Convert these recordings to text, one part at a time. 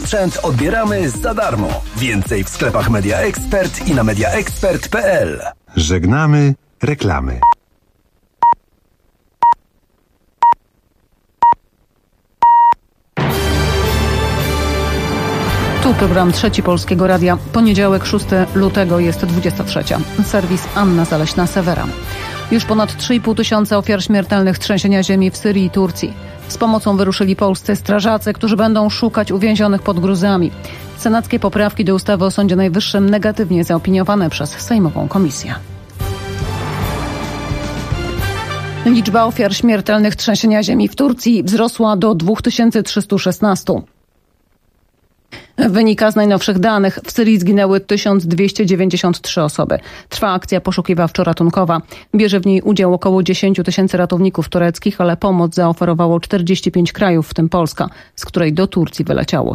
sprzęt odbieramy za darmo. Więcej w sklepach Media Expert i na mediaexpert.pl. Żegnamy reklamy. Tu program Trzeci Polskiego Radia. Poniedziałek, 6 lutego, jest 23. Serwis Anna Zaleśna-Sewera. Już ponad 3,5 tysiąca ofiar śmiertelnych trzęsienia ziemi w Syrii i Turcji. Z pomocą wyruszyli polscy strażacy, którzy będą szukać uwięzionych pod gruzami. Senackie poprawki do ustawy o Sądzie Najwyższym negatywnie zaopiniowane przez Sejmową Komisję. Liczba ofiar śmiertelnych trzęsienia ziemi w Turcji wzrosła do 2316. Wynika z najnowszych danych. W Syrii zginęły 1293 osoby. Trwa akcja poszukiwawczo-ratunkowa. Bierze w niej udział około 10 tysięcy ratowników tureckich, ale pomoc zaoferowało 45 krajów, w tym Polska, z której do Turcji wyleciało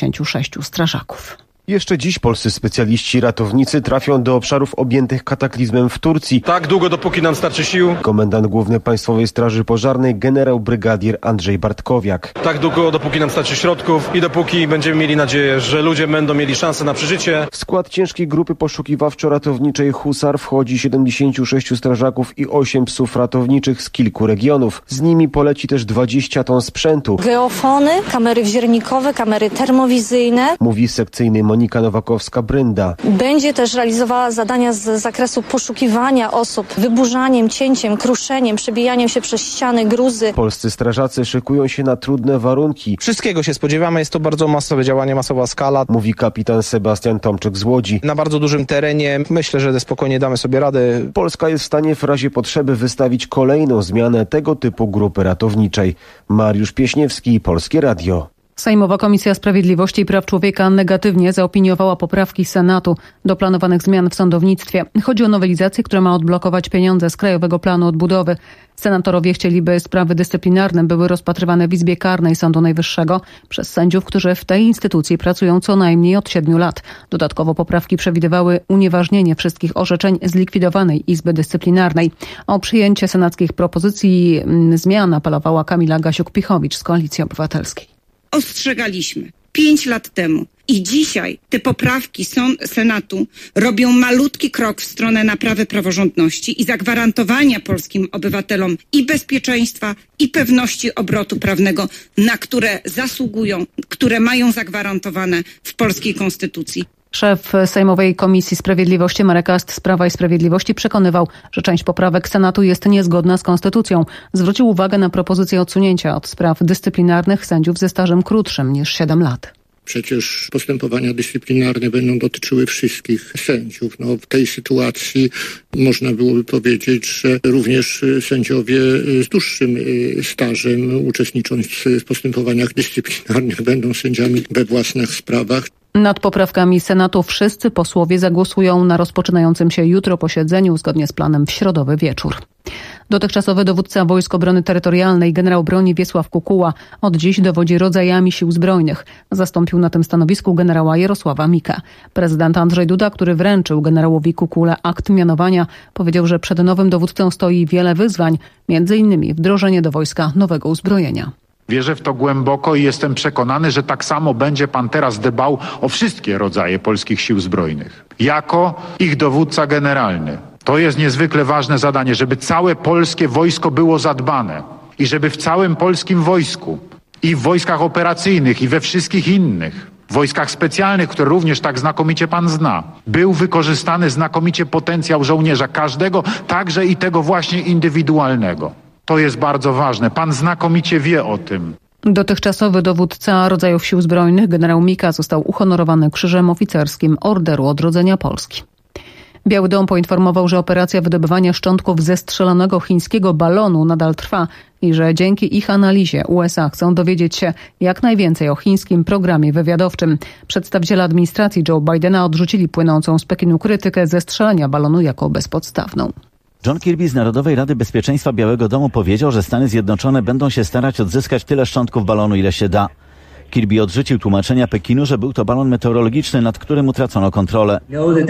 76 strażaków. Jeszcze dziś polscy specjaliści ratownicy trafią do obszarów objętych kataklizmem w Turcji. Tak długo, dopóki nam starczy sił. Komendant główny Państwowej Straży Pożarnej generał brygadier Andrzej Bartkowiak. Tak długo, dopóki nam starczy środków i dopóki będziemy mieli nadzieję, że ludzie będą mieli szansę na przeżycie. W skład ciężkiej grupy poszukiwawczo-ratowniczej Husar wchodzi 76 strażaków i 8 psów ratowniczych z kilku regionów. Z nimi poleci też 20 ton sprzętu. Geofony, kamery wziernikowe, kamery termowizyjne. Mówi sekcyjny Monika Nowakowska-Brynda. Będzie też realizowała zadania z zakresu poszukiwania osób, wyburzaniem, cięciem, kruszeniem, przebijaniem się przez ściany, gruzy. Polscy strażacy szykują się na trudne warunki. Wszystkiego się spodziewamy, jest to bardzo masowe działanie, masowa skala. Mówi kapitan Sebastian Tomczyk z Łodzi. Na bardzo dużym terenie myślę, że spokojnie damy sobie radę. Polska jest w stanie w razie potrzeby wystawić kolejną zmianę tego typu grupy ratowniczej. Mariusz Pieśniewski, Polskie Radio. Sejmowa Komisja Sprawiedliwości i Praw Człowieka negatywnie zaopiniowała poprawki Senatu do planowanych zmian w sądownictwie. Chodzi o nowelizację, która ma odblokować pieniądze z Krajowego Planu Odbudowy. Senatorowie chcieliby sprawy dyscyplinarne były rozpatrywane w Izbie Karnej Sądu Najwyższego przez sędziów, którzy w tej instytucji pracują co najmniej od 7 lat. Dodatkowo poprawki przewidywały unieważnienie wszystkich orzeczeń zlikwidowanej Izby Dyscyplinarnej. O przyjęcie senackich propozycji zmian apelowała Kamila Gasiuk-Pichowicz z Koalicji Obywatelskiej. Ostrzegaliśmy 5 lat temu i dzisiaj te poprawki Senatu robią malutki krok w stronę naprawy praworządności i zagwarantowania polskim obywatelom i bezpieczeństwa, i pewności obrotu prawnego, na które zasługują, które mają zagwarantowane w polskiej konstytucji. Szef Sejmowej Komisji Sprawiedliwości Marek Ast z Prawa i Sprawiedliwości przekonywał, że część poprawek Senatu jest niezgodna z konstytucją. Zwrócił uwagę na propozycję odsunięcia od spraw dyscyplinarnych sędziów ze stażem krótszym niż 7 lat. Przecież postępowania dyscyplinarne będą dotyczyły wszystkich sędziów. W tej sytuacji można byłoby powiedzieć, że również sędziowie z dłuższym stażem, uczestnicząc w postępowaniach dyscyplinarnych, będą sędziami we własnych sprawach. Nad poprawkami Senatu wszyscy posłowie zagłosują na rozpoczynającym się jutro posiedzeniu zgodnie z planem w środowy wieczór. Dotychczasowy dowódca Wojsk Obrony Terytorialnej generał broni Wiesław Kukuła od dziś dowodzi rodzajami sił zbrojnych. Zastąpił na tym stanowisku generała Jarosława Mikę. Prezydent Andrzej Duda, który wręczył generałowi Kukule akt mianowania, powiedział, że przed nowym dowódcą stoi wiele wyzwań, m.in. wdrożenie do wojska nowego uzbrojenia. Wierzę w to głęboko i jestem przekonany, że tak samo będzie pan teraz dbał o wszystkie rodzaje polskich sił zbrojnych. Jako ich dowódca generalny. To jest niezwykle ważne zadanie, żeby całe polskie wojsko było zadbane i żeby w całym polskim wojsku i w wojskach operacyjnych i we wszystkich innych wojskach specjalnych, które również tak znakomicie pan zna, był wykorzystany znakomicie potencjał żołnierza, każdego, także i tego właśnie indywidualnego. To jest bardzo ważne. Pan znakomicie wie o tym. Dotychczasowy dowódca rodzajów sił zbrojnych generał Mika został uhonorowany Krzyżem Oficerskim Orderu Odrodzenia Polski. Biały Dom poinformował, że operacja wydobywania szczątków zestrzelonego chińskiego balonu nadal trwa i że dzięki ich analizie USA chcą dowiedzieć się jak najwięcej o chińskim programie wywiadowczym. Przedstawiciele administracji Joe Bidena odrzucili płynącą z Pekinu krytykę zestrzelenia balonu jako bezpodstawną. John Kirby z Narodowej Rady Bezpieczeństwa Białego Domu powiedział, że Stany Zjednoczone będą się starać odzyskać tyle szczątków balonu, ile się da. Kirby odrzucił tłumaczenia Pekinu, że był to balon meteorologiczny, nad którym utracono kontrolę.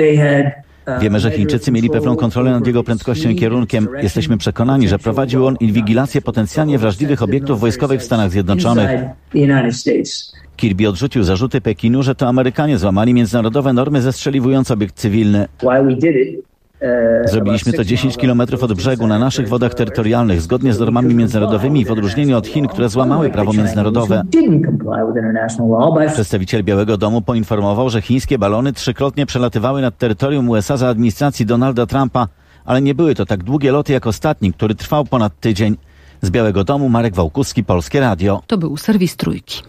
Wiemy, że Chińczycy mieli pewną kontrolę nad jego prędkością i kierunkiem. Jesteśmy przekonani, że prowadził on inwigilację potencjalnie wrażliwych obiektów wojskowych w Stanach Zjednoczonych. Kirby odrzucił zarzuty Pekinu, że to Amerykanie złamali międzynarodowe normy, zestrzeliwując obiekt cywilny. Zrobiliśmy to 10 kilometrów od brzegu na naszych wodach terytorialnych, zgodnie z normami międzynarodowymi, w odróżnieniu od Chin, które złamały prawo międzynarodowe. Przedstawiciel Białego Domu poinformował, że chińskie balony 3-krotnie przelatywały nad terytorium USA za administracji Donalda Trumpa, ale nie były to tak długie loty jak ostatni, który trwał ponad tydzień. Z Białego Domu Marek Wałkuski, Polskie Radio. To był serwis Trójki.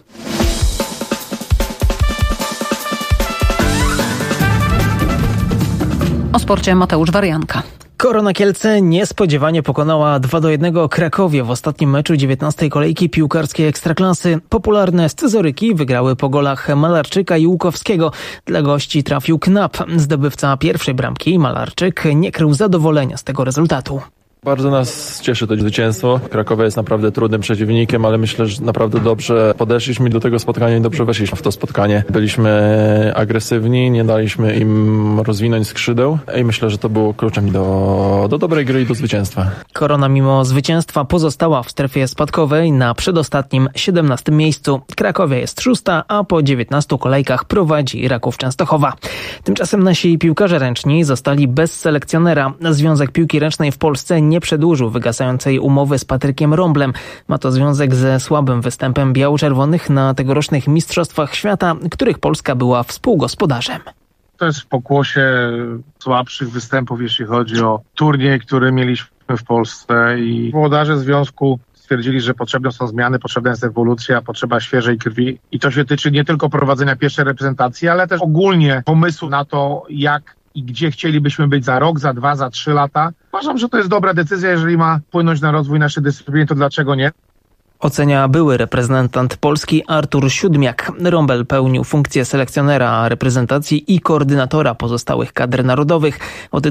O sporcie Mateusz Warianka. Korona Kielce niespodziewanie pokonała 2-1 Krakowie w ostatnim meczu 19. kolejki piłkarskiej Ekstraklasy. Popularne scyzoryki wygrały po golach Malarczyka i Łukowskiego. Dla gości trafił Knap. Zdobywca pierwszej bramki, Malarczyk, nie krył zadowolenia z tego rezultatu. Bardzo nas cieszy to zwycięstwo. Krakowie jest naprawdę trudnym przeciwnikiem, ale myślę, że naprawdę dobrze podeszliśmy do tego spotkania i dobrze weszliśmy w to spotkanie. Byliśmy agresywni, nie daliśmy im rozwinąć skrzydeł i myślę, że to było kluczem do dobrej gry i do zwycięstwa. Korona mimo zwycięstwa pozostała w strefie spadkowej na przedostatnim 17. miejscu. Krakowia jest 6., a po 19 kolejkach prowadzi Raków Częstochowa. Tymczasem nasi piłkarze ręczni zostali bez selekcjonera. Związek Piłki Ręcznej w Polsce nie przedłużył wygasającej umowy z Patrykiem Romblem. Ma to związek ze słabym występem biało-czerwonych na tegorocznych Mistrzostwach Świata, których Polska była współgospodarzem. To jest w pokłosie słabszych występów, jeśli chodzi o turniej, który mieliśmy w Polsce, i włodarze związku stwierdzili, że potrzebne są zmiany, potrzebna jest ewolucja, potrzeba świeżej krwi, i to się tyczy nie tylko prowadzenia pierwszej reprezentacji, ale też ogólnie pomysłu na to, jak i gdzie chcielibyśmy być za rok, za 2, za 3 lata. Uważam, że to jest dobra decyzja, jeżeli ma wpłynąć na rozwój naszej dyscypliny, to dlaczego nie? Ocenia były reprezentant Polski Artur Siódmiak. Rombel pełnił funkcję selekcjonera reprezentacji i koordynatora pozostałych kadr narodowych od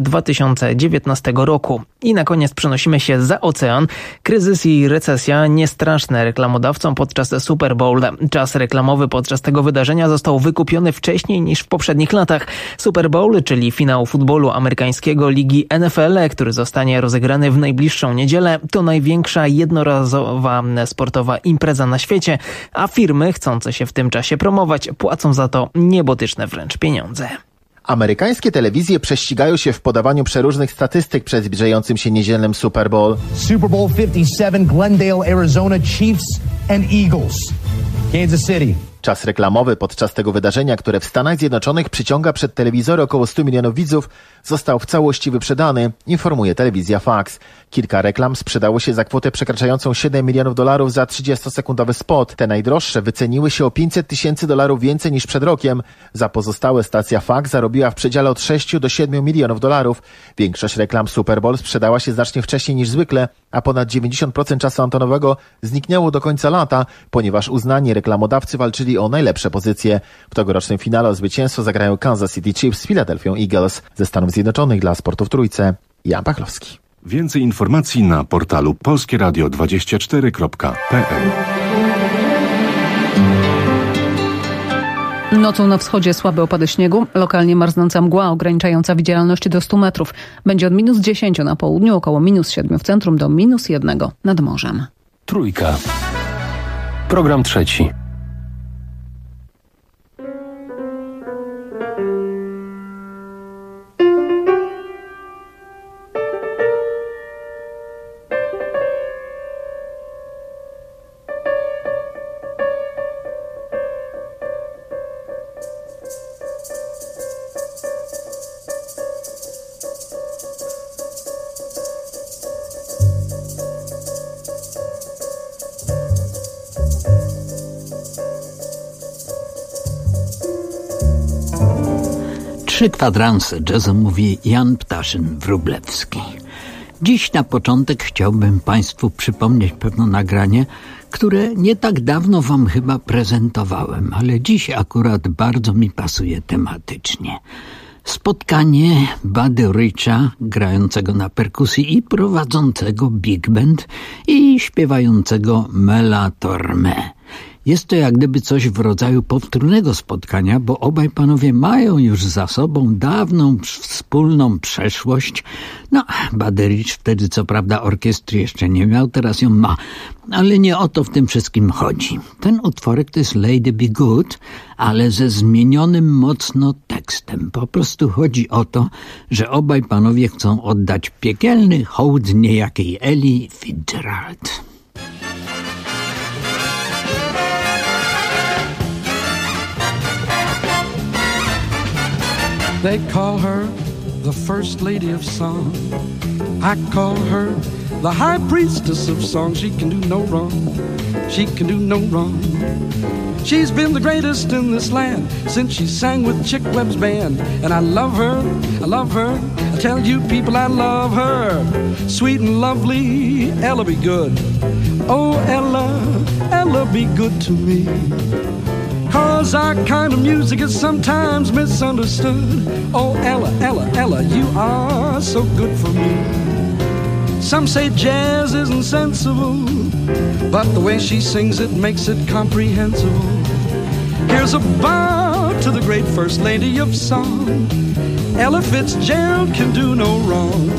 2019 roku. I na koniec przenosimy się za ocean. Kryzys i recesja niestraszne reklamodawcom podczas Super Bowl. Czas reklamowy podczas tego wydarzenia został wykupiony wcześniej niż w poprzednich latach. Super Bowl, czyli finał futbolu amerykańskiego ligi NFL, który zostanie rozegrany w najbliższą niedzielę, to największa jednorazowa sportowa impreza na świecie, a firmy chcące się w tym czasie promować płacą za to niebotyczne wręcz pieniądze. Amerykańskie telewizje prześcigają się w podawaniu przeróżnych statystyk przed zbliżającym się niedzielnym Super Bowl. Super Bowl 57, Glendale, Arizona, Chiefs and Eagles. Kansas City. Czas reklamowy podczas tego wydarzenia, które w Stanach Zjednoczonych przyciąga przed telewizory około 100 milionów widzów, został w całości wyprzedany, informuje telewizja Fox. Kilka reklam sprzedało się za kwotę przekraczającą $7 milionów za 30-sekundowy spot. Te najdroższe wyceniły się o $500 000 więcej niż przed rokiem. Za pozostałe stacja Fox zarobiła w przedziale od 6 do 7 milionów dolarów. Większość reklam Super Bowl sprzedała się znacznie wcześniej niż zwykle, a ponad 90% czasu antenowego zniknęło do końca lata, ponieważ uznani reklamodawcy walczyli o najlepsze pozycje. W tegorocznym finale o zwycięstwo zagrają Kansas City Chiefs z Philadelphia Eagles. Ze Stanów Zjednoczonych dla Sportu w Trójce, Jan Pachlowski. Więcej informacji na portalu polskieradio24.pl. Nocą na wschodzie słabe opady śniegu, lokalnie marznąca mgła ograniczająca widzialność do 100 metrów. Będzie od -10 na południu, około -7 w centrum do -1 nad morzem. Trójka. Program trzeci. Trzy kwadranse jazzu mówi Jan Ptaszyn-Wróblewski. Dziś na początek chciałbym Państwu przypomnieć pewne nagranie, które nie tak dawno Wam chyba prezentowałem, ale dziś akurat bardzo mi pasuje tematycznie. Spotkanie Buddy Richa, grającego na perkusji i prowadzącego big band, i śpiewającego Mela Tormé. Jest to jak gdyby coś w rodzaju powtórnego spotkania, bo obaj panowie mają już za sobą dawną wspólną przeszłość. No, Buddy Rich wtedy co prawda orkiestry jeszcze nie miał, teraz ją ma. Ale nie o to w tym wszystkim chodzi. Ten utworek to jest Lady Be Good, ale ze zmienionym mocno tekstem. Po prostu chodzi o to, że obaj panowie chcą oddać piekielny hołd niejakiej Ellie Fitzgerald. They call her the First Lady of Song. I call her the High Priestess of Song. She can do no wrong. She can do no wrong. She's been the greatest in this land since she sang with Chick Webb's band. And I love her, I love her. I tell you people I love her. Sweet and lovely Ella Be Good. Oh Ella, Ella be good to me. 'Cause our kind of music is sometimes misunderstood. Oh, Ella, Ella, Ella, you are so good for me. Some say jazz isn't sensible, but the way she sings it makes it comprehensible. Here's a bow to the great First Lady of Song. Ella Fitzgerald can do no wrong.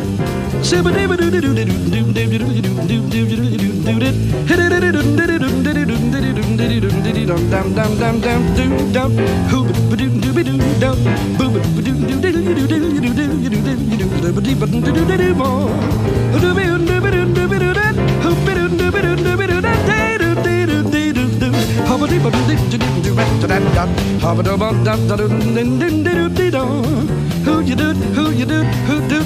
Who you do, who you do, who do,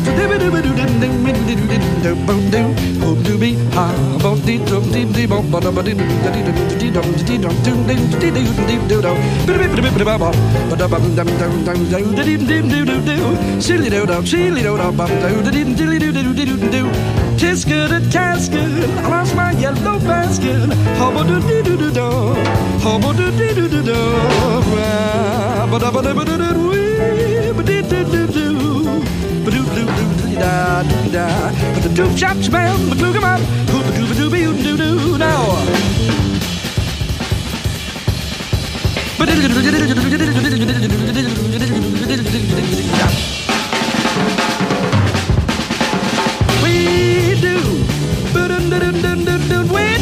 who do be ha, bo dee dum dee dee bo ba da ba dee dee dum dee dum dum dee dee dee do do ba da ba dum dum dum do dee dee do do do silly do do ba do dee dee do do. Tis good a task good. I lost my yellow basket. How about do dee do do do? How about do dee do do do? Ba da ba da ba da do. But the two chops man, but look 'em up. Who the doo be do do now? But we do, but wait.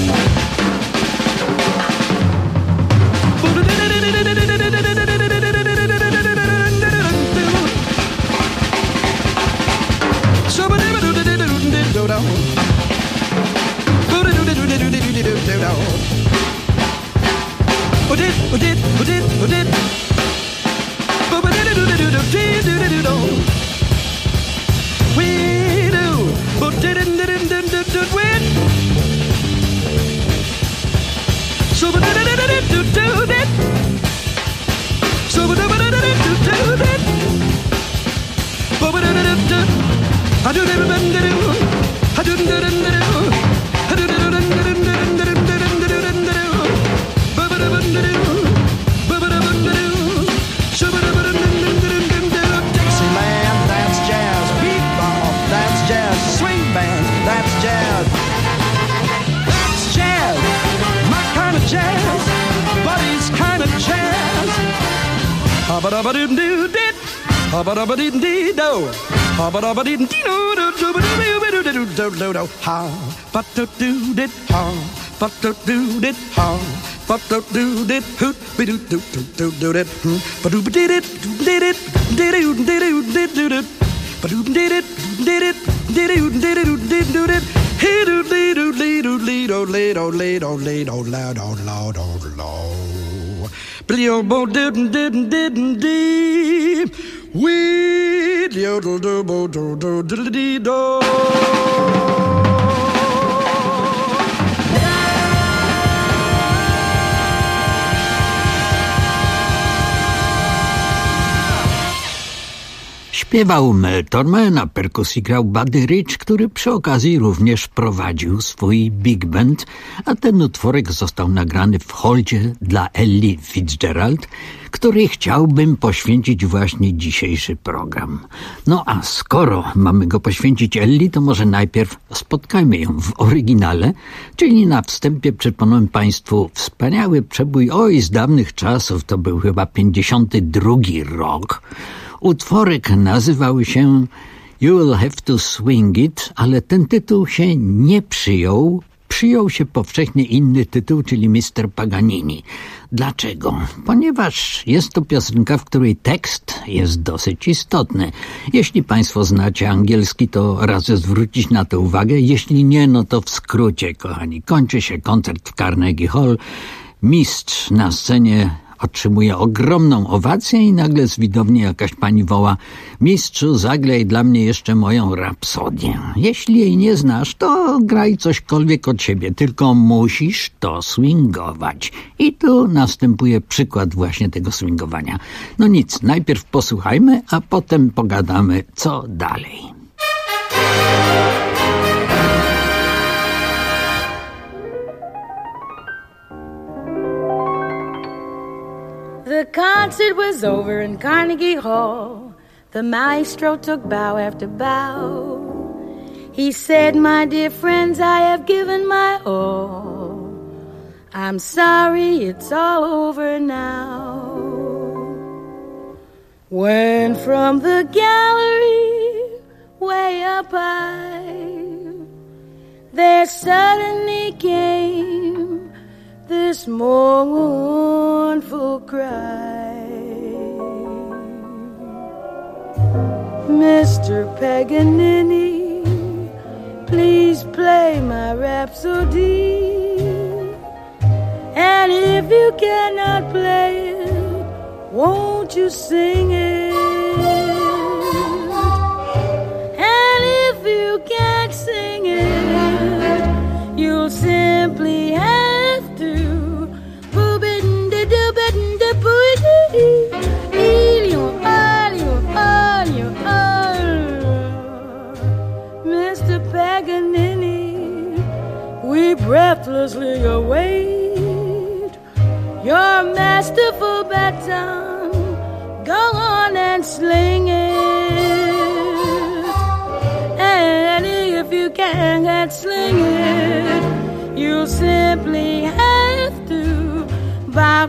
Śpiewał Mel Torme, na perkusji grał Buddy Rich, który przy okazji również prowadził swój big band, a ten utworek został nagrany w holdzie dla Ellie Fitzgerald, której chciałbym poświęcić właśnie dzisiejszy program. No a skoro mamy go poświęcić Ellie, to może najpierw spotkajmy ją w oryginale, czyli na wstępie przypomnę Państwu wspaniały przebój z dawnych czasów, to był chyba 52 rok. Utworek nazywał się You'll Have to Swing It, ale ten tytuł się nie przyjął. Przyjął się powszechnie inny tytuł, czyli Mr. Paganini. Dlaczego? Ponieważ jest to piosenka, w której tekst jest dosyć istotny. Jeśli Państwo znacie angielski, to radzę zwrócić na to uwagę. Jeśli nie, no to w skrócie, kochani. Kończy się koncert w Carnegie Hall. Mistrz na scenie otrzymuje ogromną owację i nagle z widowni jakaś pani woła: mistrzu, zagraj dla mnie jeszcze moją rapsodię. Jeśli jej nie znasz, to graj cośkolwiek od siebie, tylko musisz to swingować. I tu następuje przykład właśnie tego swingowania. No nic, najpierw posłuchajmy, a potem pogadamy, co dalej. The concert was over in Carnegie Hall. The maestro took bow after bow. He said, my dear friends, I have given my all. I'm sorry, it's all over now. When from the gallery, way up high, there suddenly came this mournful cry. Mr. Paganini, please play my rhapsody. And if you cannot play it, won't you sing it? And if you can't sing it, you'll simply have to Mr. Paganini, we breathlessly await your masterful baton. Go on and sling it. And if you can't sling it, you'll simply have to bop.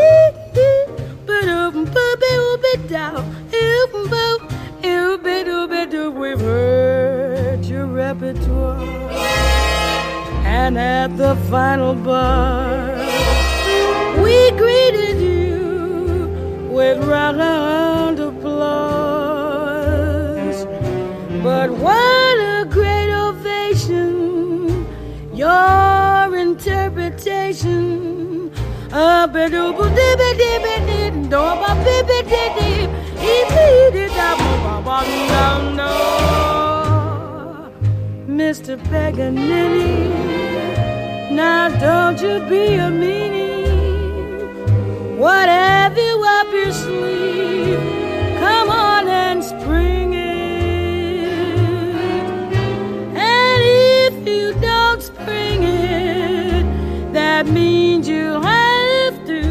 We've heard your repertoire, and at the final bar, we greeted you with round applause. But what a great ovation, your interpretation. Mr. Paganini, now don't you be a meanie. What have you up your sleeve? Come on and spring it. And if you don't spring it, that means you have to.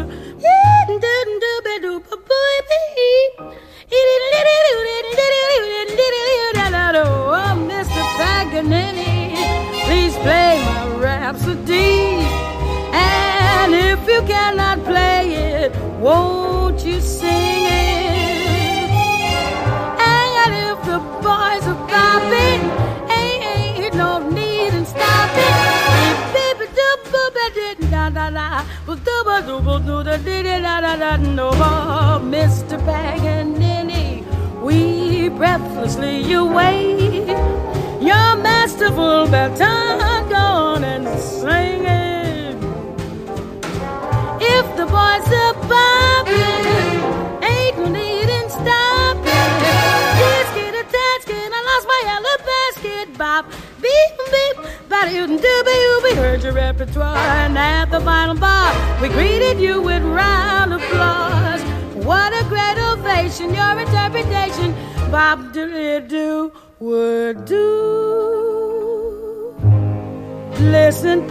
Oh, Mr. Paganini, please play my rhapsody. And if you cannot play it, won't you sing it? And if the boys are bopping, ain't no need in stopping. Mr. Paganini, we breathlessly await your masterful baton. Go on and sing it. If the boys are bopping, ain't no need in stopping. Tisket a tasket, I lost my yellow basket. Bop, beep, beep, we heard your repertoire, and at the final bar, we greeted you with round applause. What a great ovation. station, your interpretation, Bob Diddley-do would do. Listen,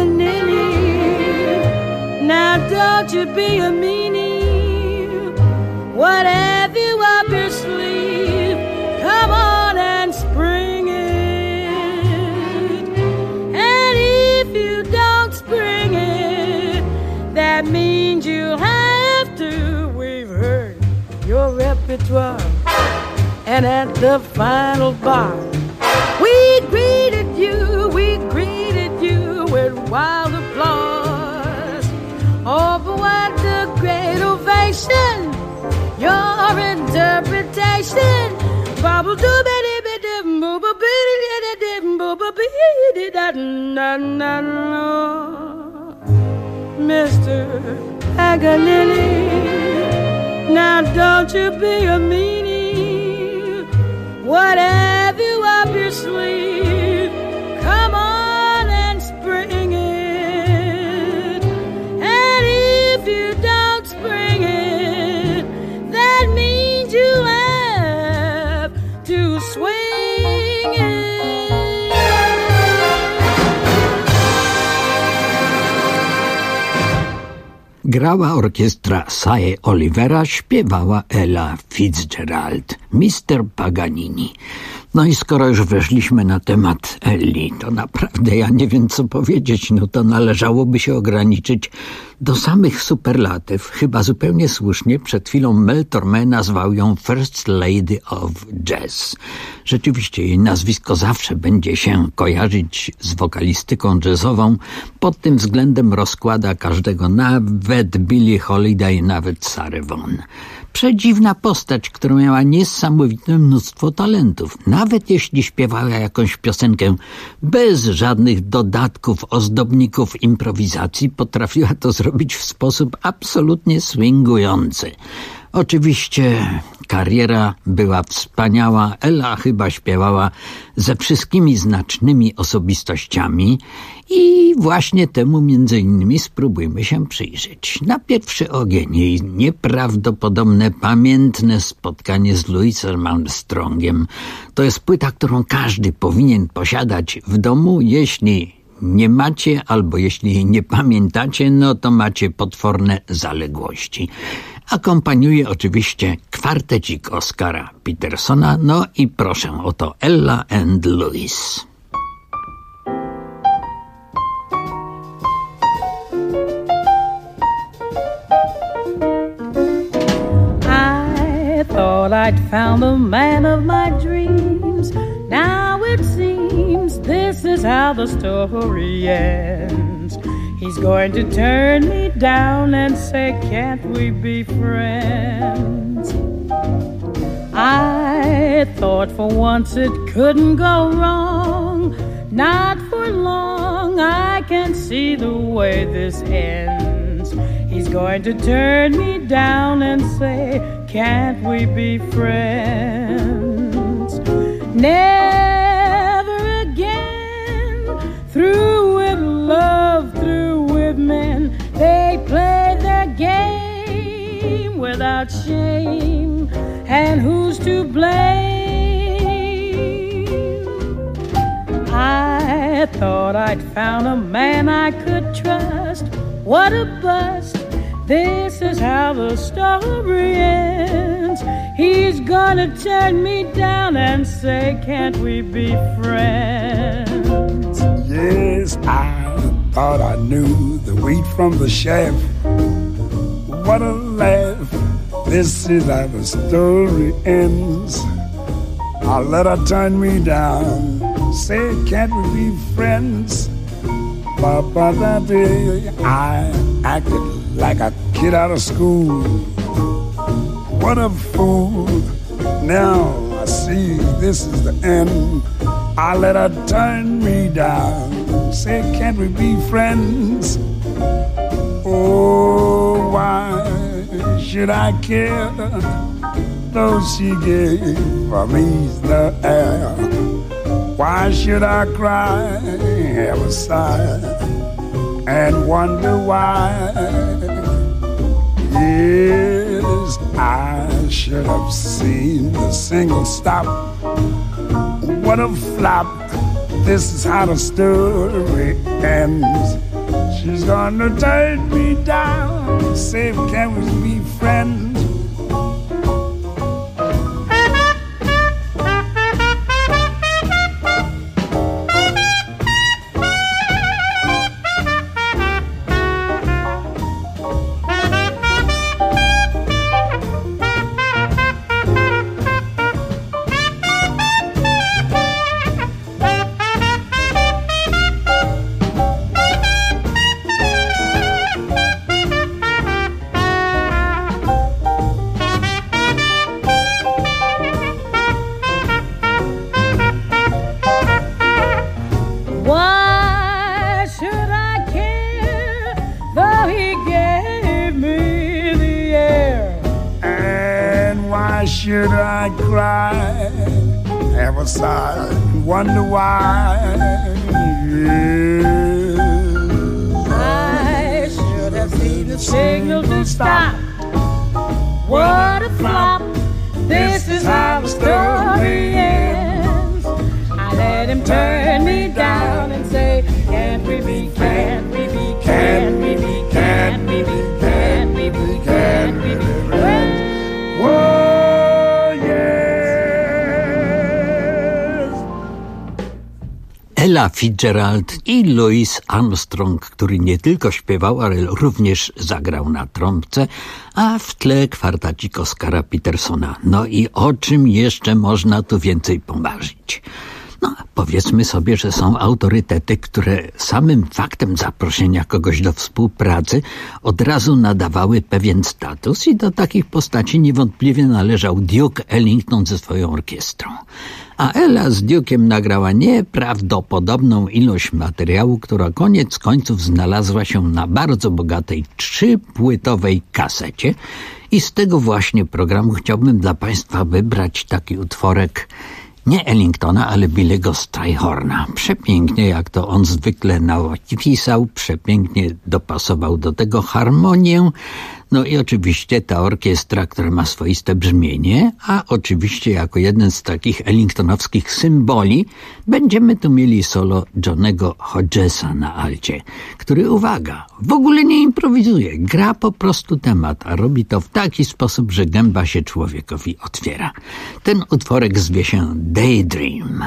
Paganini, now don't you be a meanie. What have you up your sleeve? Come on and spring it. And if you don't spring it, that means you'll have to. We've heard your repertoire, and at the final bar, we greeted you with wild applause. Oh, but what a great ovation, your interpretation. Bubble doo bitty bitty booba bitty bitty booba bitty da na na na. Mr. Paganini, now don't you be a meanie. What have you up your sleeve? Come on and spring it. And if you don't spring it, that means you have to swing it. Grała orkiestra Cy Olivera, śpiewała Ella Fitzgerald, Mr. Paganini. No i skoro już weszliśmy na temat Elli, to naprawdę ja nie wiem co powiedzieć, no to należałoby się ograniczyć do samych superlatyw. Chyba zupełnie słusznie przed chwilą Mel Tormé nazwał ją First Lady of Jazz. Rzeczywiście jej nazwisko zawsze będzie się kojarzyć z wokalistyką jazzową. Pod tym względem rozkłada każdego, nawet Billie Holiday, nawet Sarah Vaughan. Przedziwna postać, która miała niesamowite mnóstwo talentów. Nawet jeśli śpiewała jakąś piosenkę bez żadnych dodatków, ozdobników, improwizacji, potrafiła to zrobić w sposób absolutnie swingujący. Oczywiście kariera była wspaniała. Ella chyba śpiewała ze wszystkimi znacznymi osobistościami i właśnie temu między innymi spróbujmy się przyjrzeć. Na pierwszy ogień jej nieprawdopodobne, pamiętne spotkanie z Louisem Armstrongiem. To jest płyta, którą każdy powinien posiadać w domu. Jeśli nie macie albo jeśli jej nie pamiętacie, no to macie potworne zaległości. Akompaniuje oczywiście kwartecik Oscara Petersona, no i proszę oto Ella and Louis. I thought I'd found the man of my dreams. Now it seems this is how the story ends. He's going to turn me down and say, can't we be friends? I thought for once it couldn't go wrong. Not for long, I can see the way this ends. He's going to turn me down and say, can't we be friends? Never again, through with love, through with men, they play their game without shame. And who's to blame? I thought I'd found a man I could trust. What a bust. This is how the story ends. He's gonna turn me down and say, can't we be friends? Yes, I thought I knew the wheat from the chaff. What a laugh. This is how the story ends. I let her turn me down, say, can't we be friends? Ba-ba-da-dee. I acted like a kid out of school. What a fool. Now I see this is the end. I let her turn me down, say, can't we be friends? Oh, why should I care? Though she gave me the air. Why should I cry, have a sigh, and wonder why? Yes, I should should have seen the single stop. What a flop. This is how the story ends. She's gonna turn me down, say, can we be friends? Should I cry, have a sigh, wonder why? Yes. I should have seen the signal to stop. What a flop. This is how the story ends. I let him turn me down and say, can't we be, can't we be, can't we be, can't we be, can't we be, can't we be friends? Whoa. Ella Fitzgerald i Louis Armstrong, który nie tylko śpiewał, ale również zagrał na trąbce, a w tle kwartacik Oscara Petersona. No i o czym jeszcze można tu więcej pomarzyć? No, powiedzmy sobie, że są autorytety, które samym faktem zaproszenia kogoś do współpracy od razu nadawały pewien status i do takich postaci niewątpliwie należał Duke Ellington ze swoją orkiestrą. A Ella z Duke'em nagrała nieprawdopodobną ilość materiału, która koniec końców znalazła się na bardzo bogatej 3-płytowej kasecie i z tego właśnie programu chciałbym dla Państwa wybrać taki utworek nie Ellingtona, ale Billy'ego Strayhorna. Przepięknie, jak to on zwykle napisał, przepięknie dopasował do tego harmonię. No i oczywiście ta orkiestra, która ma swoiste brzmienie, a oczywiście jako jeden z takich ellingtonowskich symboli będziemy tu mieli solo Johnnego Hodgesa na alcie, który, uwaga, w ogóle nie improwizuje, gra po prostu temat, a robi to w taki sposób, że gęba się człowiekowi otwiera. Ten utworek zwie się Daydream.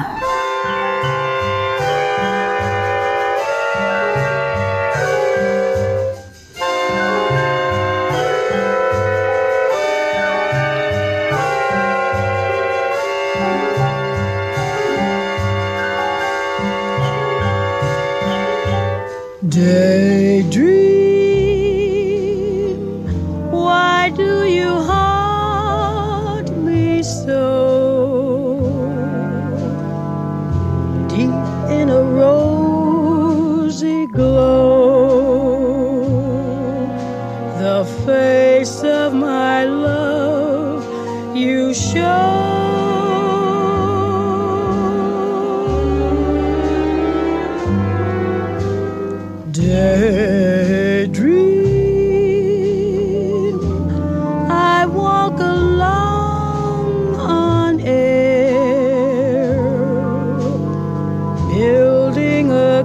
Daydream, why do you haunt me so? Deep in a rosy glow, the face of my love you show. Daydream, I walk along on air, building a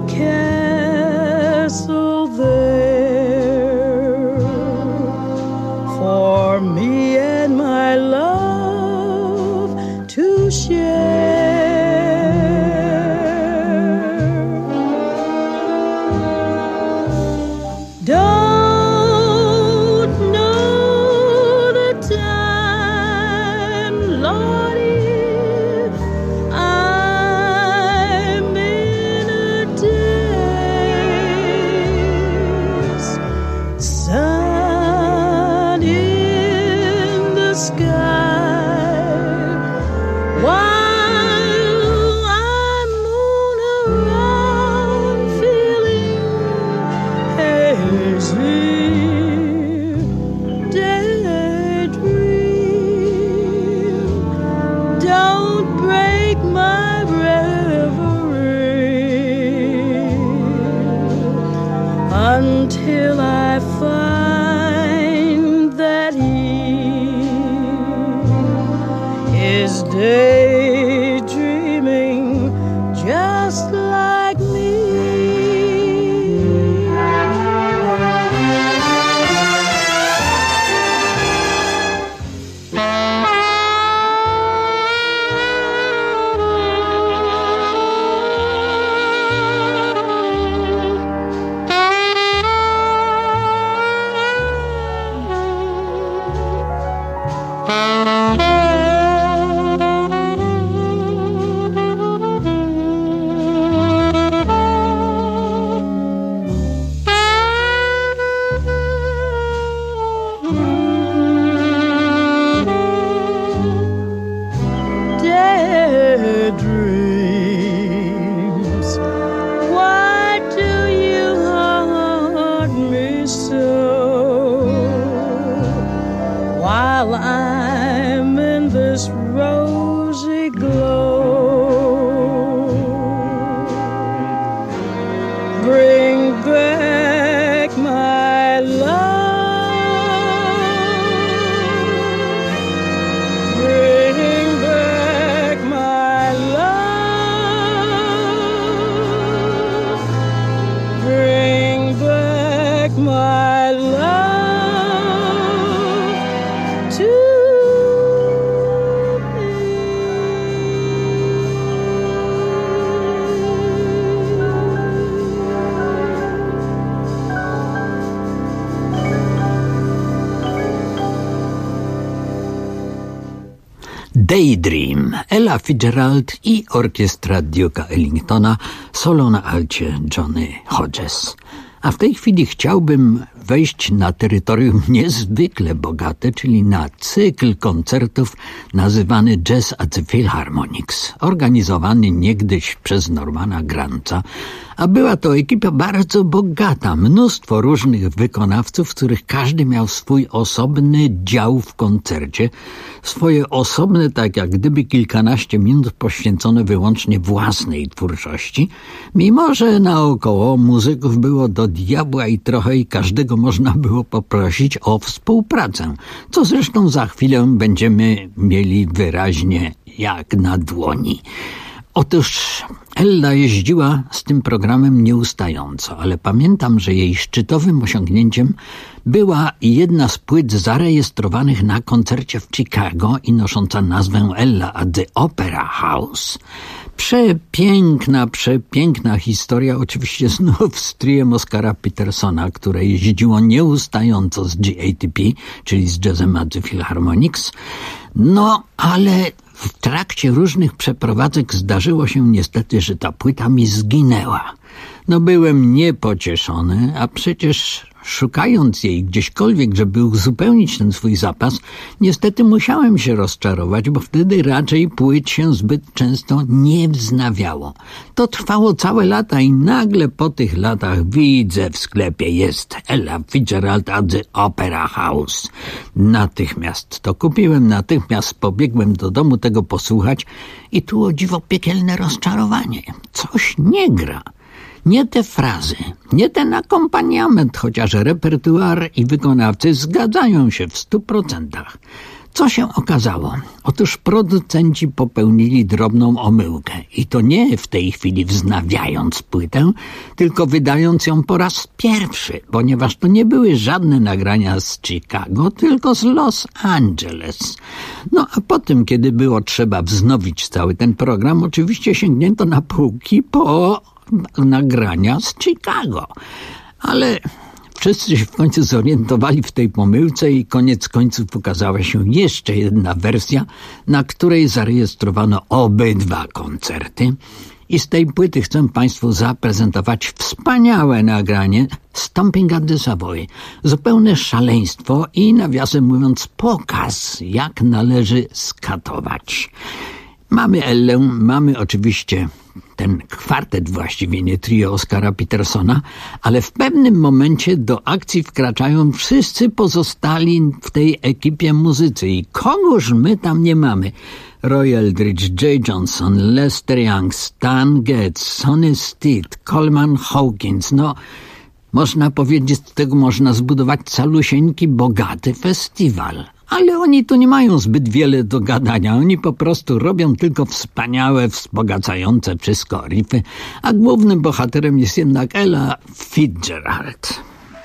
castle there for me and my love to share. Until I find that he daydreaming just like me. Daydream, Ella Fitzgerald i orkiestra Duke'a Ellingtona, solo na alcie Johnny Hodges. A w tej chwili chciałbym wejść na terytorium niezwykle bogate, czyli na cykl koncertów nazywany Jazz at the Philharmonics, organizowany niegdyś przez Normana Granta, a była to ekipa bardzo bogata, mnóstwo różnych wykonawców, z których każdy miał swój osobny dział w koncercie, swoje osobne, tak jak gdyby kilkanaście minut poświęcone wyłącznie własnej twórczości, mimo że naokoło muzyków było do diabła i trochę i każdego można było poprosić o współpracę, co zresztą za chwilę będziemy mieli wyraźnie jak na dłoni. Otóż Ella jeździła z tym programem nieustająco, ale pamiętam, że jej szczytowym osiągnięciem była jedna z płyt zarejestrowanych na koncercie w Chicago i nosząca nazwę Ella at the Opera House. Przepiękna historia, oczywiście znów z triem Oscara Petersona, które jeździło nieustająco z GATP, czyli z Jazzem at the Philharmonics. No, ale w trakcie różnych przeprowadzek zdarzyło się niestety, że ta płyta mi zginęła. No byłem niepocieszony, a przecież szukając jej gdzieśkolwiek, żeby uzupełnić ten swój zapas, niestety musiałem się rozczarować, bo wtedy raczej płyt się zbyt często nie wznawiało. To trwało całe lata i nagle po tych latach widzę w sklepie jest Ella Fitzgerald at the Opera House. Natychmiast to kupiłem, natychmiast pobiegłem do domu tego posłuchać i tu o dziwo piekielne rozczarowanie. Coś nie gra. Nie te frazy, nie ten akompaniament, chociaż repertuar i wykonawcy zgadzają się w 100%. Co się okazało? Otóż producenci popełnili drobną omyłkę i to nie w tej chwili wznawiając płytę, tylko wydając ją po raz pierwszy, ponieważ to nie były żadne nagrania z Chicago, tylko z Los Angeles. No a potem, kiedy było trzeba wznowić cały ten program, oczywiście sięgnięto na półki po nagrania z Chicago. Ale wszyscy się w końcu zorientowali w tej pomyłce i koniec końców ukazała się jeszcze jedna wersja, na której zarejestrowano obydwa koncerty. I z tej płyty chcę Państwu zaprezentować wspaniałe nagranie Stomping at the Savoy. Zupełne szaleństwo i nawiasem mówiąc pokaz, jak należy skatować. Mamy Ellę, mamy oczywiście ten kwartet właściwie, nie trio Oscara Petersona, ale w pewnym momencie do akcji wkraczają wszyscy pozostali w tej ekipie muzycy. I kogoż my tam nie mamy? Roy Eldridge, Jay Johnson, Lester Young, Stan Getz, Sonny Stitt, Coleman Hawkins. No, można powiedzieć, z tego można zbudować calusieńki, bogaty festiwal. Ale oni tu nie mają zbyt wiele do gadania. Oni po prostu robią tylko wspaniałe, wzbogacające wszystko riffy, a głównym bohaterem jest jednak Ella Fitzgerald.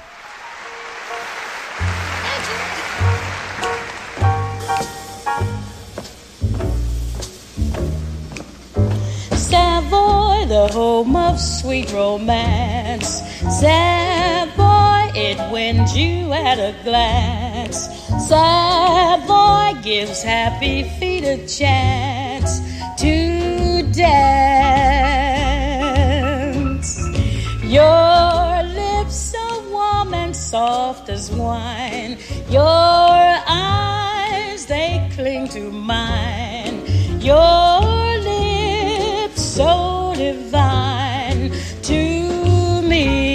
Savoy, the home of sweet romance. Savoy, it wins you at a glance. Savoy gives happy feet a chance to dance. Your lips so warm and soft as wine. Your eyes, they cling to mine. Your lips so divine to me.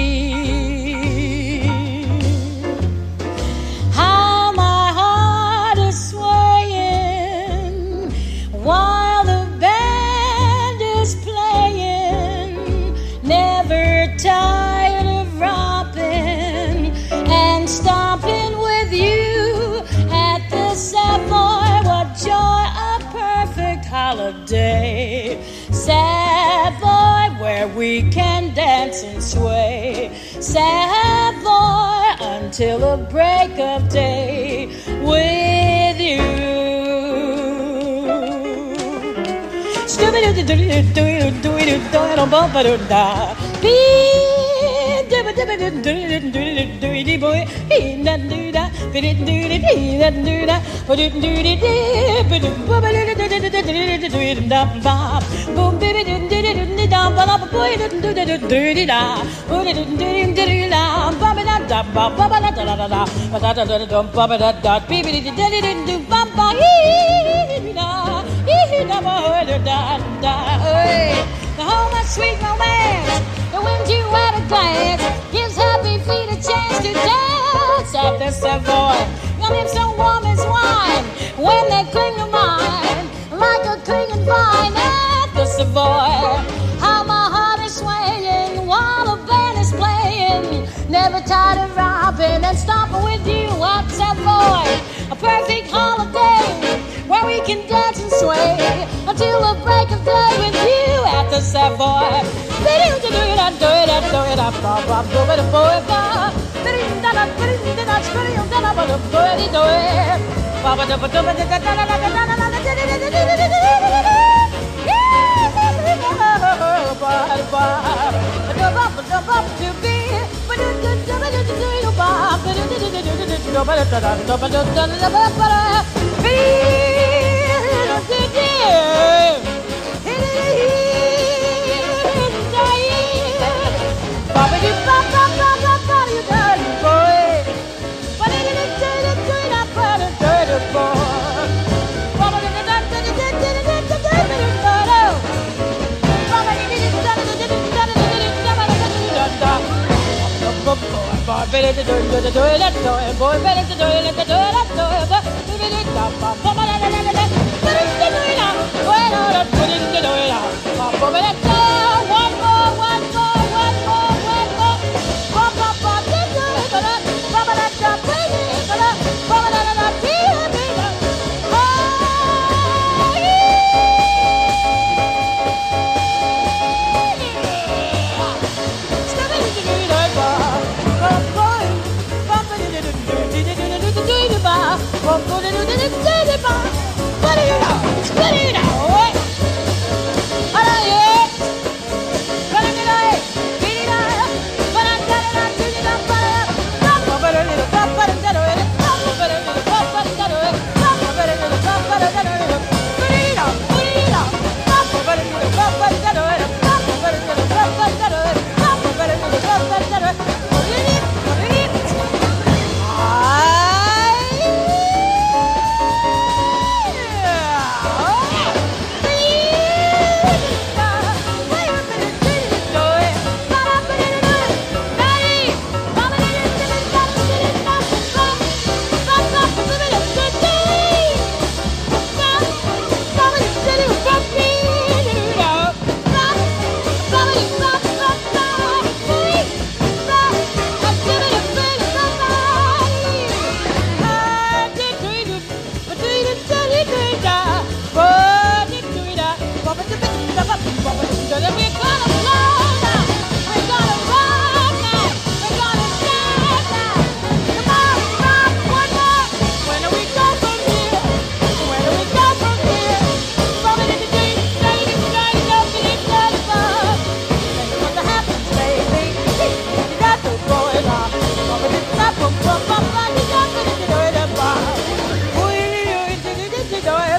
How my heart is swaying while the band is playing, never tired of romping and stomping with you at the Savoy. What joy, a perfect holiday. Savoy, where we can dance and sway. Savoy, until the break of day with you. The home of sweet romance, the wins you at a glance, gives happy feet a chance to dance at the Savoy. Your lips so warm as wine when they cling to mine, like a clinging vine at the Savoy. How my heart is swaying while the band is playing, never tired of romping and stomping with you at Savoy. A perfect holiday where we can dance and sway until the break of day with you at the Savoy.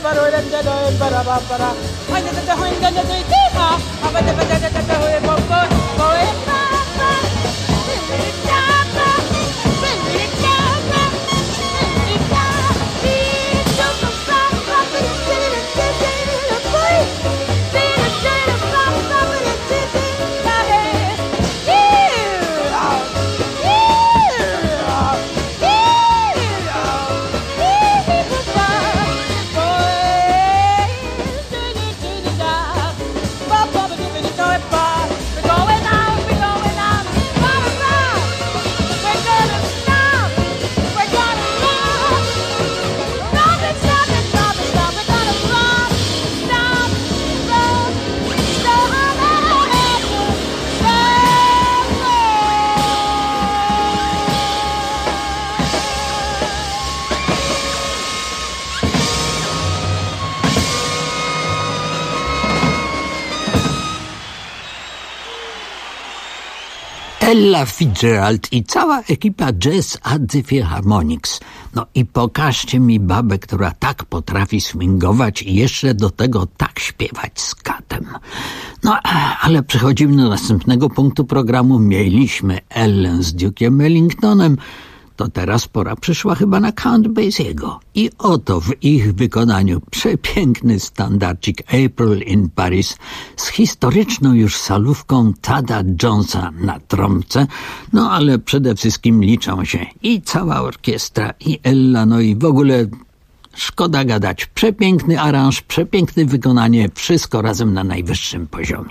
Ella Fitzgerald i cała ekipa Jazz at the Philharmonics. No i pokażcie mi babę, która tak potrafi swingować i jeszcze do tego tak śpiewać z katem. No, ale przechodzimy do następnego punktu programu. Mieliśmy Ellen z Duke'em Ellingtonem. To teraz pora przyszła chyba na Count Basiego. I oto w ich wykonaniu przepiękny standardzik April in Paris z historyczną już salówką Tada Jonesa na trąbce. No ale przede wszystkim liczą się i cała orkiestra, i Ella, no i w ogóle szkoda gadać. Przepiękny aranż, przepiękne wykonanie, wszystko razem na najwyższym poziomie.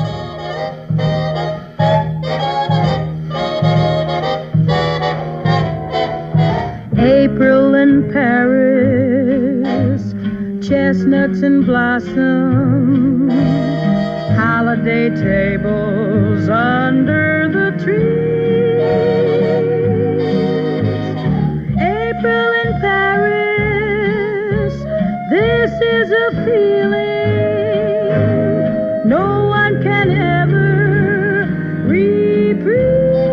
April in Paris, chestnuts in blossom, holiday tables under the trees. April in Paris, this is a feeling no one can ever reprise.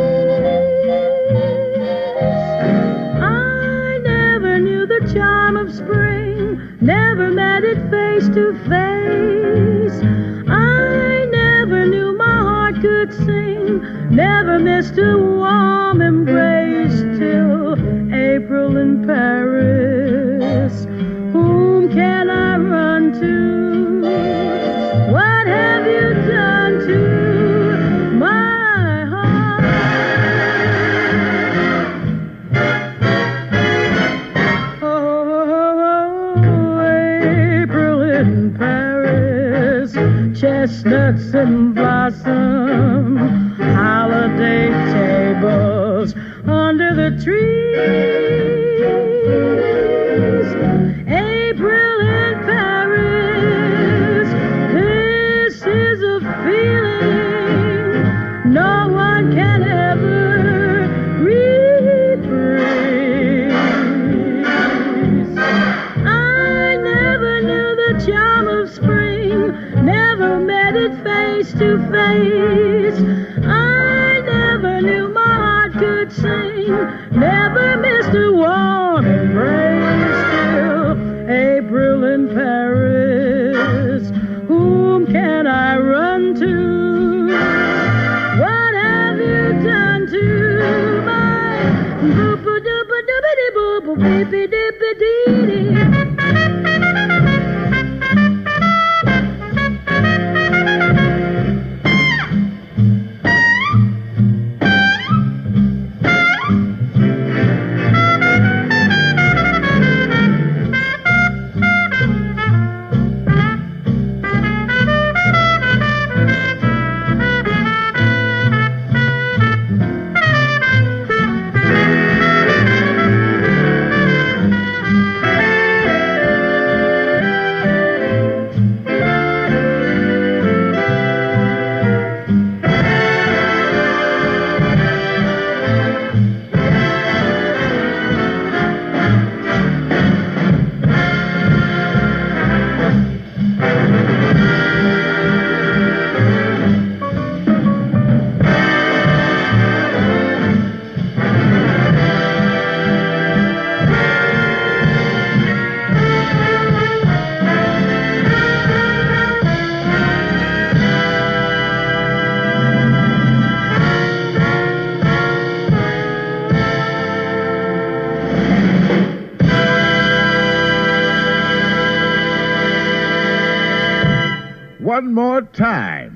Charm of spring, never met it face to face. I never knew my heart could sing, never missed a warm embrace till April in Paris. Whom can I run to? What have you done to my heart? Chestnuts in blossom, holiday tables under the trees. April in Paris, this is a feeling no one can ever reprise. I never knew the charm of spring, never met it face to face. I never knew my heart could sing, never missed a warm embrace till April in Paris. Whom can I run to? What have you done to my boo-boo-doo-ba-doo-ba-dee-boo-boo-beep-dee-ba-dee-dee? one more time.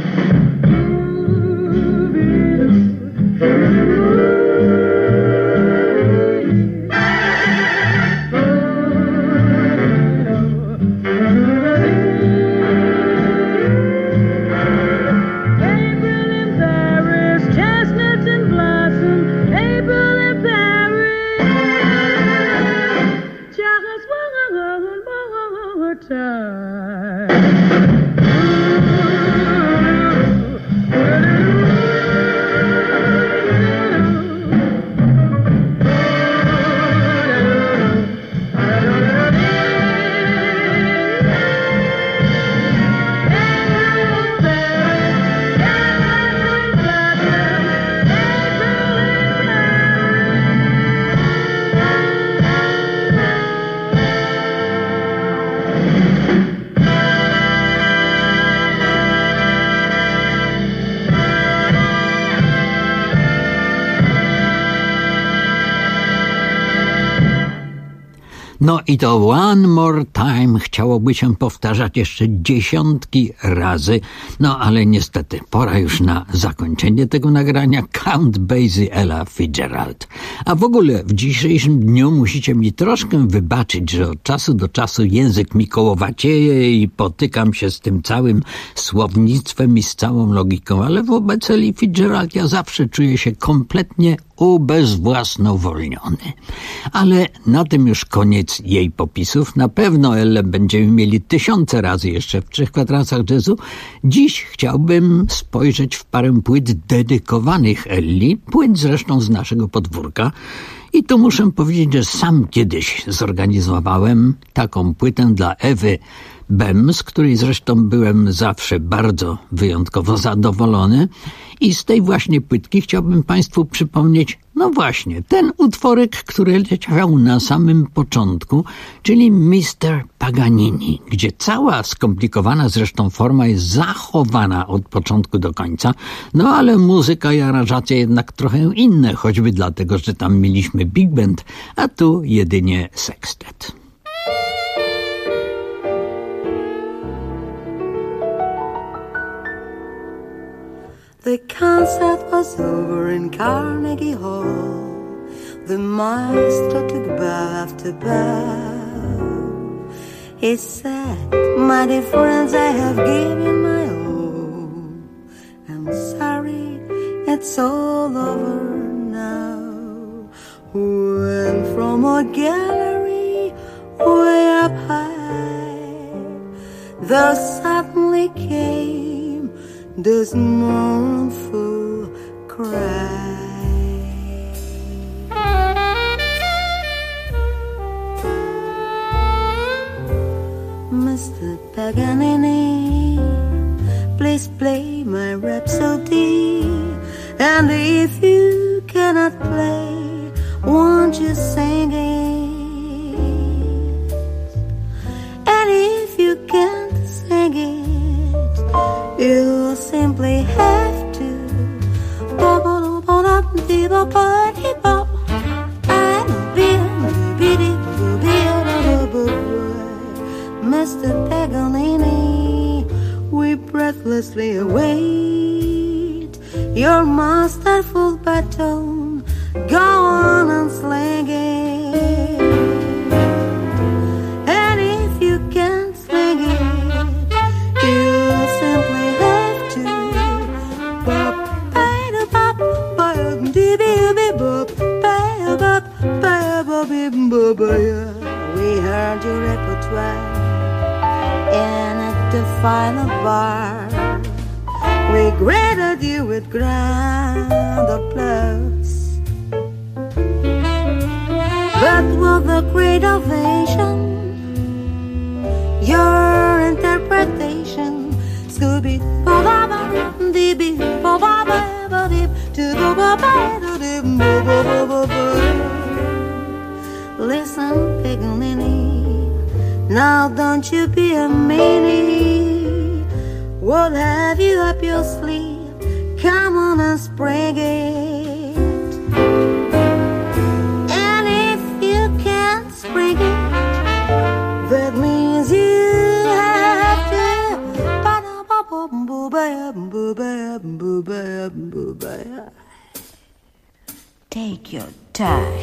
No i to one more time chciałoby się powtarzać jeszcze dziesiątki razy, no ale niestety pora już na zakończenie tego nagrania. Count Basie, Ella Fitzgerald. A w ogóle w dzisiejszym dniu musicie mi troszkę wybaczyć, że od czasu do czasu język mi kołowacieje i potykam się z tym całym słownictwem i z całą logiką, ale wobec Elli Fitzgerald ja zawsze czuję się kompletnie ubezwłasnowolniony. Ale na tym już koniec jej popisów. Na pewno Ellę będziemy mieli tysiące razy jeszcze w 3 kwadransach jazzu. Dziś chciałbym spojrzeć w parę płyt dedykowanych Elli, płyt zresztą z naszego podwórka. I tu muszę powiedzieć, że sam kiedyś zorganizowałem taką płytę dla Ewy Bem, z której zresztą byłem zawsze bardzo wyjątkowo zadowolony. I z tej właśnie płytki chciałbym Państwu przypomnieć, no właśnie, ten utworek, który leciał na samym początku, czyli Mr. Paganini, gdzie cała skomplikowana zresztą forma jest zachowana od początku do końca, no ale muzyka i aranżacja jednak trochę inne, choćby dlatego, że tam mieliśmy big band, a tu jedynie sextet. The concert was over in Carnegie Hall. The maestro took bow after bow. He said, my dear friends, I have given my all. I'm sorry, it's all over now. When from a gallery way up high, there suddenly came this mournful cry. Mr. Paganini, please play my Rhapsody. And if you cannot play, won't you sing it? And if you can't sing it, you simply have to Mr. Paganini, we breathlessly await your masterful baton. Go on and sling it. And if you can't sling it, you simply have to we heard your repertoire, and at the final bar we greeted you with grand applause. But with a great ovation, your interpretation Scooby Listen, Paganini, now don't you be a meanie. What have you up your sleeve? Come on and spring it. And if you can't spring it, that means you have to Take your time.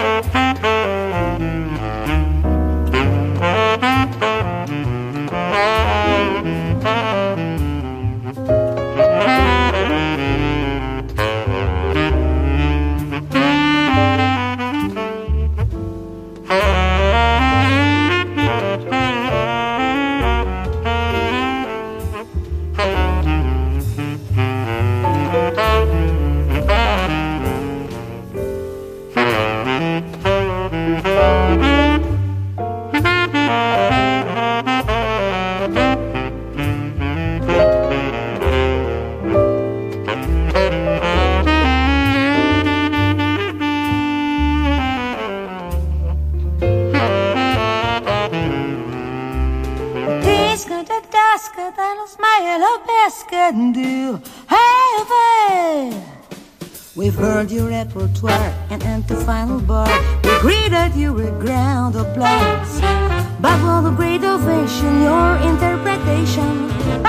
We've heard your repertoire and at the final bar we greeted you with ground applause. But for the great ovation, your interpretation.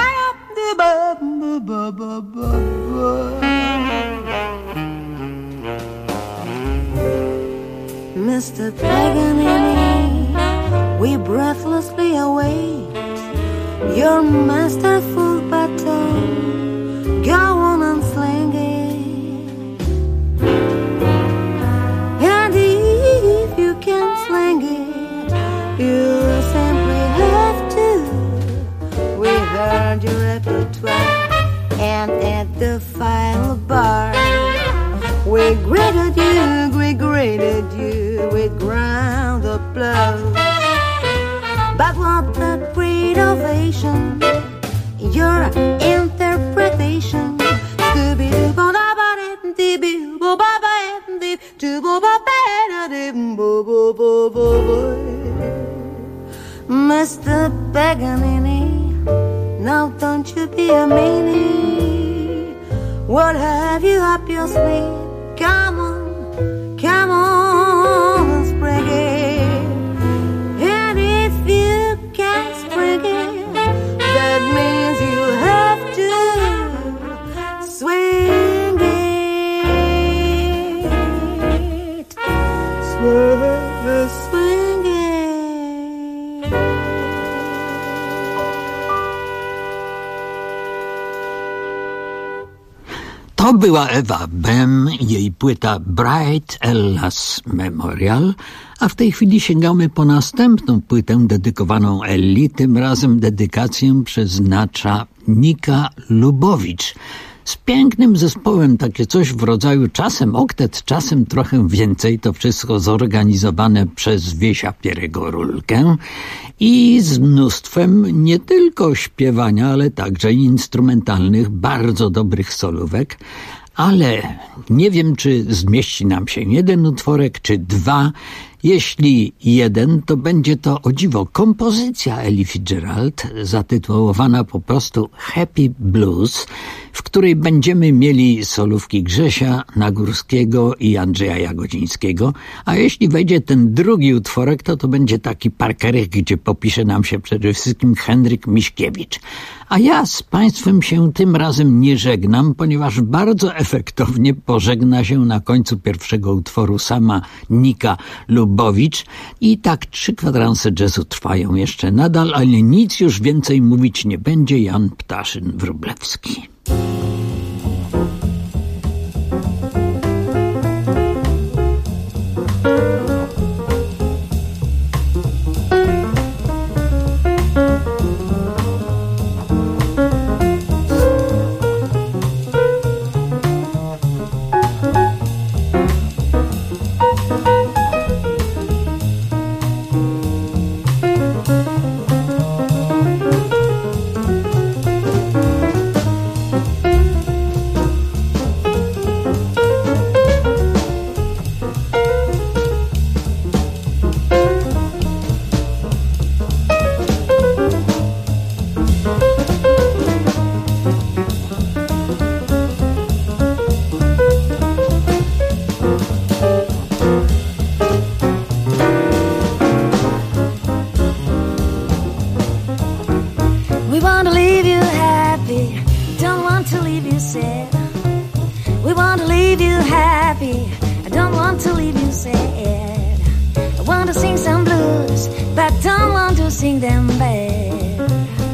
Mr. Paganini, we breathlessly await your masterful baton. Go on and sling it. And if you can't sling it, you simply have to. We heard your repertoire, and at the final bar, we greeted you with ground applause. But what a great ovation, your interpretation. Mr. Paganini, now don't you be a meanie. What have you up your sleeve? Come on and spring it. And if you can't spring it, that means you have to swing it. Swing it. To była Ewa Bem, jej płyta Bright Ella's Memorial, a w tej chwili sięgamy po następną płytę dedykowaną Elli, tym razem dedykację przeznacza Nika Lubowicz. Z pięknym zespołem, takie coś w rodzaju czasem oktet, czasem trochę więcej, to wszystko zorganizowane przez Wiesia Pierego Rulkę i z mnóstwem nie tylko śpiewania, ale także instrumentalnych, bardzo dobrych solówek. Ale nie wiem, czy zmieści nam się jeden utworek, czy dwa. Jeśli jeden, to będzie to, o dziwo, kompozycja Elli Fitzgerald, zatytułowana po prostu Happy Blues, w której będziemy mieli solówki Grzesia Nagórskiego i Andrzeja Jagodzińskiego, a jeśli wejdzie ten drugi utworek, to będzie taki parkerek, gdzie popisze nam się przede wszystkim Henryk Miśkiewicz. A ja z Państwem się tym razem nie żegnam, ponieważ bardzo efektownie pożegna się na końcu pierwszego utworu sama Nika Lubowicz i tak 3 kwadranse jazzu trwają jeszcze nadal, ale nic już więcej mówić nie będzie. Jan Ptaszyn-Wróblewski. happy. I don't want to leave you sad. I want to sing some blues, but don't want to sing them bad.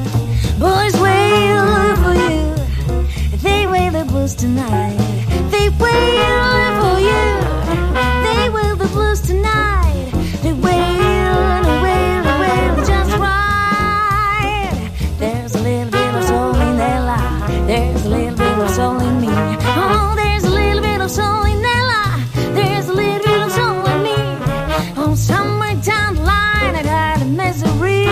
Boys wail for you, they wail the blues tonight. They wail for you, they wail the blues tonight. They wail, wail, wail just right. There's a little bit of soul in their life. There's a little bit of soul in me. Oh, there's a little bit of soul in their life. There's a little bit of soul in me. Oh, somewhere down the line I got a misery.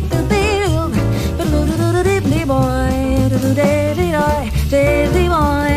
Boy,